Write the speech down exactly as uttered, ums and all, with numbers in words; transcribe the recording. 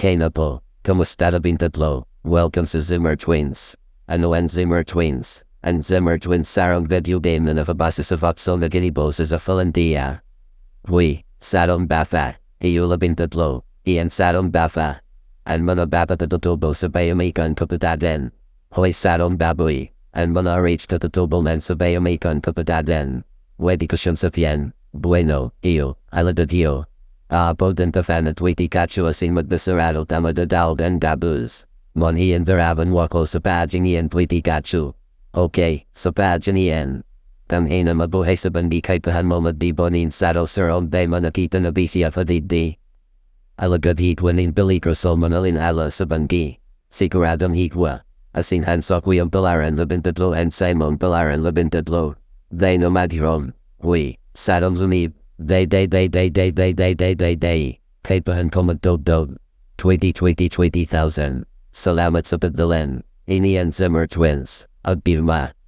Okay na po, kamusta na tatlo? Welcome sa Zimmer Twins. Ano ang Zimmer Twins? Ang Zimmer Twins sarang video game na nababasa sa voxel na ginibos sa Finlandia. Hui, sarong bafa, iyo tatlo, iyan sarong bafa. Ang mga bata tutubo sa bayamikan kapataden. Hoy sarong baboy, ang mga rich tutubo man sa bayamikan kapataden. Wedi ko siyang sabihin, bueno, iyo, alada dio. Ah, poden ta fan at witi kacho asin magdasarado tama dadal dan dabuz. Mon iyan veravan wako sa paging iyan witi kacho. Okay, sa paging iyan. Tamhina mabuhay sa bandi kay pahan mo magdibonin saro sarong day manakita na bisiya fadidi. Alagad hitwanin peligro sol manalin ala sa bandi. Siguradong hitwa. Asin hansok wiyang palaran labintadlo and Simon palaran labintadlo. They no madhirom. Hui, sarong lumib. Day day day day day day day day day day. Kaipahan komadog-dog. twenty twenty twenty thousand. Salamat sa pagdalan. Ini ang Zimmer Twins. Agbirma.